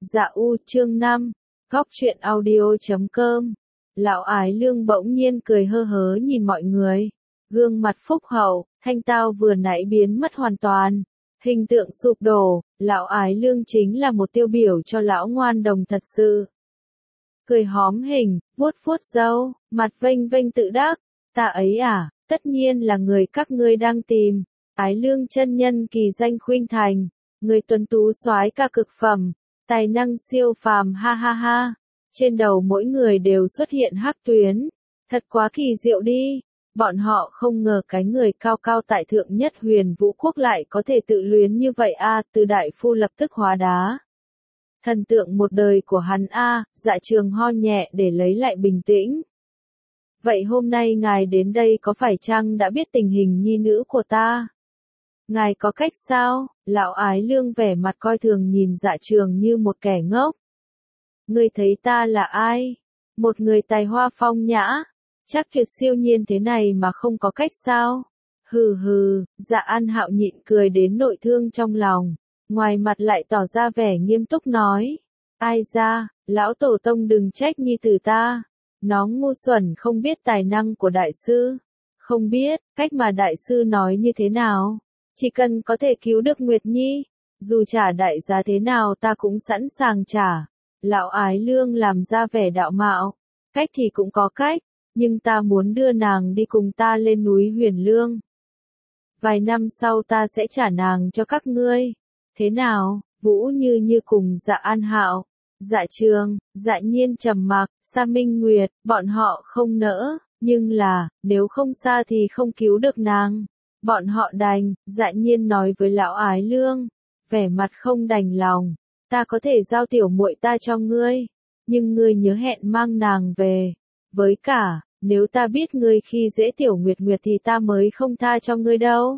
Dạ chương 5, Góc truyện audio.com. Lão Ái Lương bỗng nhiên cười hơ hớ nhìn mọi người. Gương mặt phúc hậu, thanh tao vừa nãy biến mất hoàn toàn. Hình tượng sụp đổ, Lão Ái Lương chính là một tiêu biểu cho lão ngoan đồng thật sự. Cười hóm hình, vuốt vuốt râu, mặt vênh vênh tự đắc. Ta ấy à, tất nhiên là người các ngươi đang tìm. Ái Lương chân nhân kỳ danh khuynh thành. Người tuấn tú soái ca cực phẩm. Tài năng siêu phàm ha ha ha. Trên đầu mỗi người đều xuất hiện hắc tuyến. Thật quá kỳ diệu đi. Bọn họ không ngờ cái người cao cao tại thượng nhất Huyền Vũ Quốc lại có thể tự luyến như vậy a. Từ đại phu lập tức hóa đá. Thần tượng một đời của hắn a. Dạ Trường ho nhẹ để lấy lại bình tĩnh. Vậy hôm nay ngài đến đây có phải chăng đã biết tình hình nhi nữ của ta? Ngài có cách sao? Lão Ái Lương vẻ mặt coi thường nhìn Dạ Trường như một kẻ ngốc. Ngươi thấy ta là ai? Một người tài hoa phong nhã. Chắc tuyệt siêu nhiên thế này mà không có cách sao? Hừ hừ, Dạ An Hạo nhịn cười đến nội thương trong lòng. Ngoài mặt lại tỏ ra vẻ nghiêm túc nói. Ai ra, lão tổ tông đừng trách nhi tử ta. Nó ngu xuẩn không biết tài năng của đại sư. Không biết, cách mà đại sư nói như thế nào. Chỉ cần có thể cứu được Nguyệt Nhi, dù trả đại giá thế nào ta cũng sẵn sàng trả. Lão Ái Lương làm ra vẻ đạo mạo. Cách thì cũng có cách, nhưng ta muốn đưa nàng đi cùng ta lên núi Huyền Lương. Vài năm sau ta sẽ trả nàng cho các ngươi. Thế nào? Vũ Như Như cùng Dạ An Hạo, Dạ Trường, Dạ Nhiên trầm mặc, Sa Minh Nguyệt, bọn họ không nỡ, nhưng là, nếu không xa thì không cứu được nàng. Bọn họ đành, Dạ Nhiên nói với Lão Ái Lương, vẻ mặt không đành lòng. Ta có thể giao tiểu muội ta cho ngươi, nhưng ngươi nhớ hẹn mang nàng về. Với cả, nếu ta biết ngươi khi dễ tiểu Nguyệt Nguyệt thì ta mới không tha cho ngươi đâu.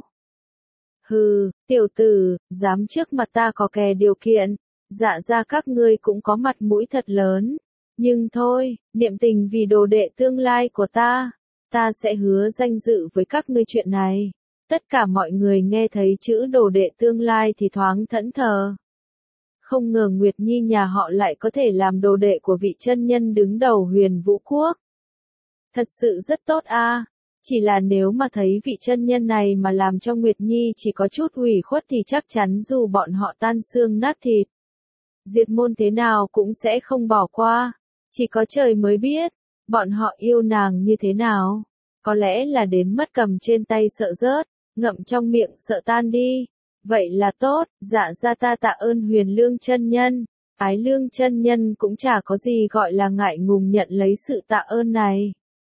Hừ, tiểu tử, dám trước mặt ta có kè điều kiện, dạ ra các ngươi cũng có mặt mũi thật lớn. Nhưng thôi, niệm tình vì đồ đệ tương lai của ta sẽ hứa danh dự với các ngươi chuyện này. Tất cả mọi người nghe thấy chữ đồ đệ tương lai thì thoáng thẫn thờ. Không ngờ Nguyệt Nhi nhà họ lại có thể làm đồ đệ của vị chân nhân đứng đầu Huyền Vũ Quốc. Thật sự rất tốt a. Chỉ là nếu mà thấy vị chân nhân này mà làm cho Nguyệt Nhi chỉ có chút ủy khuất thì chắc chắn dù bọn họ tan xương nát thịt, diệt môn thế nào cũng sẽ không bỏ qua. Chỉ có trời mới biết, bọn họ yêu nàng như thế nào. Có lẽ là đến mất cầm trên tay sợ rớt, ngậm trong miệng sợ tan đi. Vậy là tốt, dạ ra ta tạ ơn Huyền Lương chân nhân. Ái Lương chân nhân cũng chả có gì gọi là ngại ngùng nhận lấy sự tạ ơn này.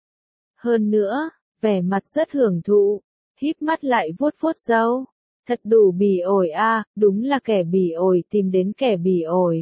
Hơn nữa, vẻ mặt rất hưởng thụ, híp mắt lại vuốt vuốt râu. Thật đủ bỉ ổi a, đúng là kẻ bỉ ổi tìm đến kẻ bỉ ổi.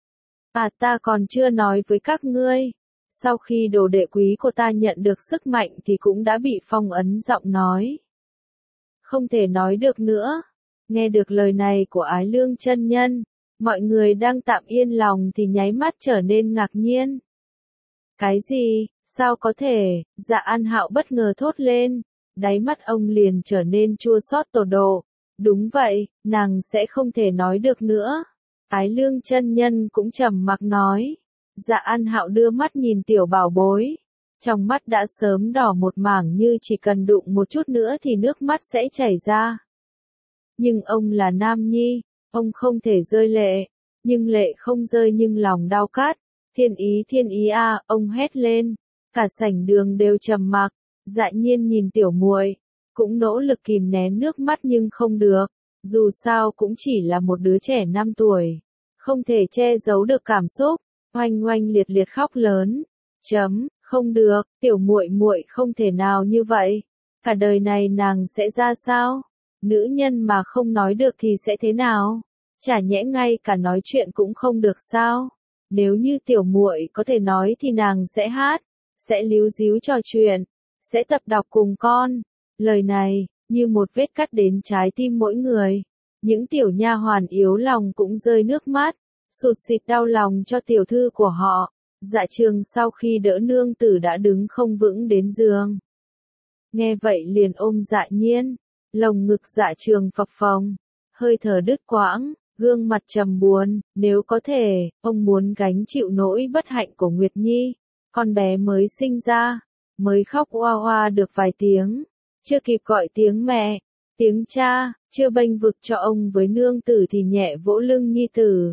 À ta còn chưa nói với các ngươi. Sau khi đồ đệ quý của ta nhận được sức mạnh thì cũng đã bị phong ấn giọng nói. Không thể nói được nữa. Nghe được lời này của Ái Lương chân nhân, mọi người đang tạm yên lòng thì nháy mắt trở nên ngạc nhiên. Cái gì? Sao có thể? Dạ An Hạo bất ngờ thốt lên. Đáy mắt ông liền trở nên chua xót tột độ. Đúng vậy, nàng sẽ không thể nói được nữa. Ái Lương chân nhân cũng trầm mặc nói. Dạ An Hạo đưa mắt nhìn tiểu bảo bối. Trong mắt đã sớm đỏ một mảng như chỉ cần đụng một chút nữa thì nước mắt sẽ chảy ra. Nhưng ông là nam nhi, ông không thể rơi lệ. Nhưng lệ không rơi nhưng lòng đau cắt. Thiên ý a, ông hét lên. Cả sảnh đường đều trầm mặc. Dạ Nhiên nhìn tiểu muội, cũng nỗ lực kìm nén nước mắt nhưng không được. Dù sao cũng chỉ là một đứa trẻ 5 tuổi, không thể che giấu được cảm xúc, oanh oanh liệt liệt khóc lớn. Không được, tiểu muội muội không thể nào như vậy. Cả đời này nàng sẽ ra sao? Nữ nhân mà không nói được thì sẽ thế nào? Chả nhẽ ngay cả nói chuyện cũng không được sao? Nếu như tiểu muội có thể nói thì nàng sẽ hát, sẽ líu díu trò chuyện, sẽ tập đọc cùng con. Lời này, như một vết cắt đến trái tim mỗi người. Những tiểu nha hoàn yếu lòng cũng rơi nước mắt, sụt sịt đau lòng cho tiểu thư của họ. Dạ Trường sau khi đỡ nương tử đã đứng không vững đến giường. Nghe vậy liền ôm Dạ Nhiên, lồng ngực Dạ Trường phập phồng, hơi thở đứt quãng, gương mặt trầm buồn, nếu có thể, ông muốn gánh chịu nỗi bất hạnh của Nguyệt Nhi. Con bé mới sinh ra, mới khóc oa oa được vài tiếng, chưa kịp gọi tiếng mẹ, tiếng cha, chưa bênh vực cho ông với nương tử thì nhẹ vỗ lưng Nhi tử.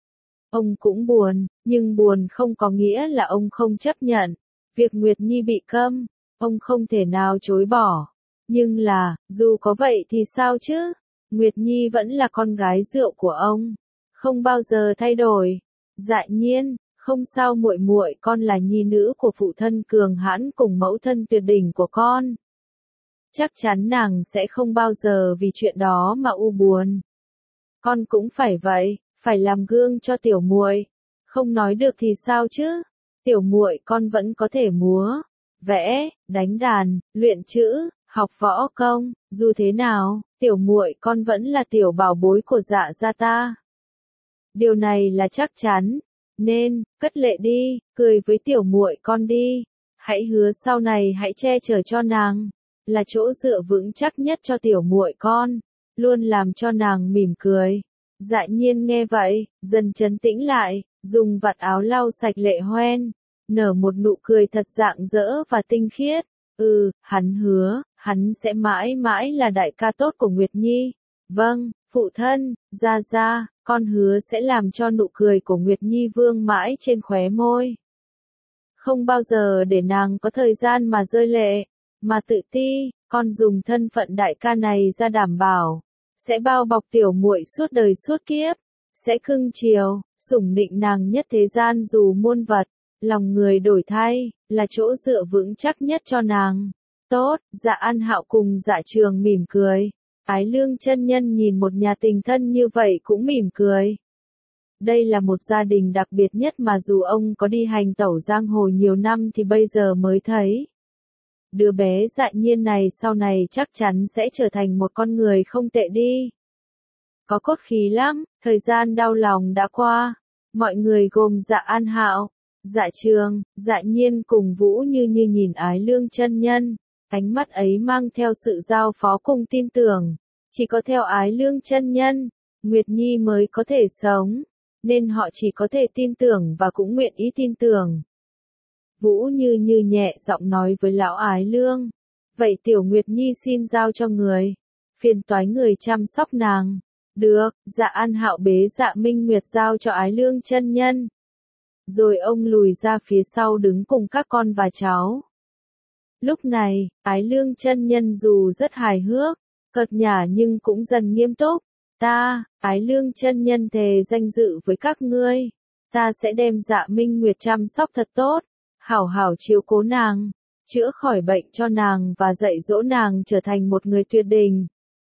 Ông cũng buồn, nhưng buồn không có nghĩa là ông không chấp nhận. Việc Nguyệt Nhi bị câm, ông không thể nào chối bỏ. Nhưng là, dù có vậy thì sao chứ? Nguyệt Nhi vẫn là con gái rượu của ông, không bao giờ thay đổi. Dạ nhiên, không sao muội muội, con là nhi nữ của phụ thân cường hãn cùng mẫu thân tuyệt đỉnh của con. Chắc chắn nàng sẽ không bao giờ vì chuyện đó mà u buồn. Con cũng phải vậy, phải làm gương cho tiểu muội. Không nói được thì sao chứ? Tiểu muội con vẫn có thể múa, vẽ, đánh đàn, luyện chữ, học võ công, dù thế nào, tiểu muội con vẫn là tiểu bảo bối của Dạ gia ta. Điều này là chắc chắn, nên cất lệ đi, cười với tiểu muội con đi. Hãy hứa sau này hãy che chở cho nàng, là chỗ dựa vững chắc nhất cho tiểu muội con, luôn làm cho nàng mỉm cười. Dạ nhiên nghe vậy, dần trấn tĩnh lại, dùng vạt áo lau sạch lệ hoen, nở một nụ cười thật rạng rỡ và tinh khiết. Hắn hứa, hắn sẽ mãi mãi là đại ca tốt của Nguyệt Nhi. Vâng, phụ thân, gia, con hứa sẽ làm cho nụ cười của Nguyệt Nhi vương mãi trên khóe môi. Không bao giờ để nàng có thời gian mà rơi lệ, mà tự ti, con dùng thân phận đại ca này ra đảm bảo, sẽ bao bọc tiểu muội suốt đời suốt kiếp, sẽ cưng chiều, sủng nịnh nàng nhất thế gian dù muôn vật, lòng người đổi thay, là chỗ dựa vững chắc nhất cho nàng. Tốt, Dạ An Hạo cùng Dạ Trường mỉm cười. Ái Lương chân nhân nhìn một nhà tình thân như vậy cũng mỉm cười. Đây là một gia đình đặc biệt nhất mà dù ông có đi hành tẩu giang hồ nhiều năm thì bây giờ mới thấy. Đứa bé Dạ Nhiên này sau này chắc chắn sẽ trở thành một con người không tệ đi. Có cốt khí lắm, thời gian đau lòng đã qua. Mọi người gồm Dạ An Hạo, Dạ Trường, Dạ Nhiên cùng Vũ Như Như nhìn Ái Lương chân nhân. Ánh mắt ấy mang theo sự giao phó cùng tin tưởng. Chỉ có theo Ái Lương chân nhân, Nguyệt Nhi mới có thể sống. Nên họ chỉ có thể tin tưởng và cũng nguyện ý tin tưởng. Vũ Như Như nhẹ giọng nói với lão Ái Lương. Vậy tiểu Nguyệt Nhi xin giao cho người. Phiền toái người chăm sóc nàng. Được, Dạ An Hạo bế Dạ Minh Nguyệt giao cho Ái Lương chân nhân. Rồi ông lùi ra phía sau đứng cùng các con và cháu. Lúc này, Ái Lương chân nhân dù rất hài hước, cợt nhả nhưng cũng dần nghiêm túc. Ta, Ái Lương chân nhân thề danh dự với các ngươi. Ta sẽ đem Dạ Minh Nguyệt chăm sóc thật tốt, hảo hảo chiếu cố nàng, chữa khỏi bệnh cho nàng và dạy dỗ nàng trở thành một người tuyệt đỉnh.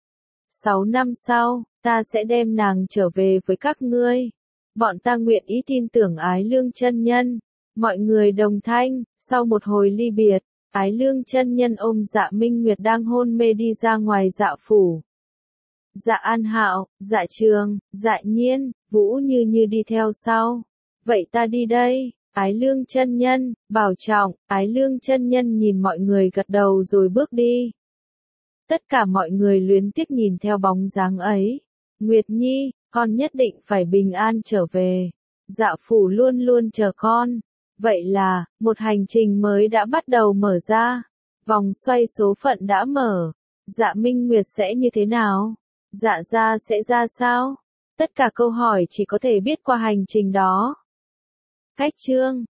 6 năm sau, ta sẽ đem nàng trở về với các ngươi. Bọn ta nguyện ý tin tưởng Ái Lương chân nhân. Mọi người đồng thanh, sau một hồi ly biệt, Ái Lương chân nhân ôm Dạ Minh Nguyệt đang hôn mê đi ra ngoài Dạ phủ. Dạ An Hạo, Dạ Trường, Dạ Nhiên, Vũ Như Như đi theo sau. Vậy ta đi đây. Ái Lương chân nhân, bảo trọng. Ái Lương chân nhân nhìn mọi người gật đầu rồi bước đi. Tất cả mọi người luyến tiếc nhìn theo bóng dáng ấy. Nguyệt Nhi, con nhất định phải bình an trở về. Dạ phủ luôn luôn chờ con. Vậy là, một hành trình mới đã bắt đầu mở ra. Vòng xoay số phận đã mở. Dạ Minh Nguyệt sẽ như thế nào? Dạ gia sẽ ra sao? Tất cả câu hỏi chỉ có thể biết qua hành trình đó. Cách chương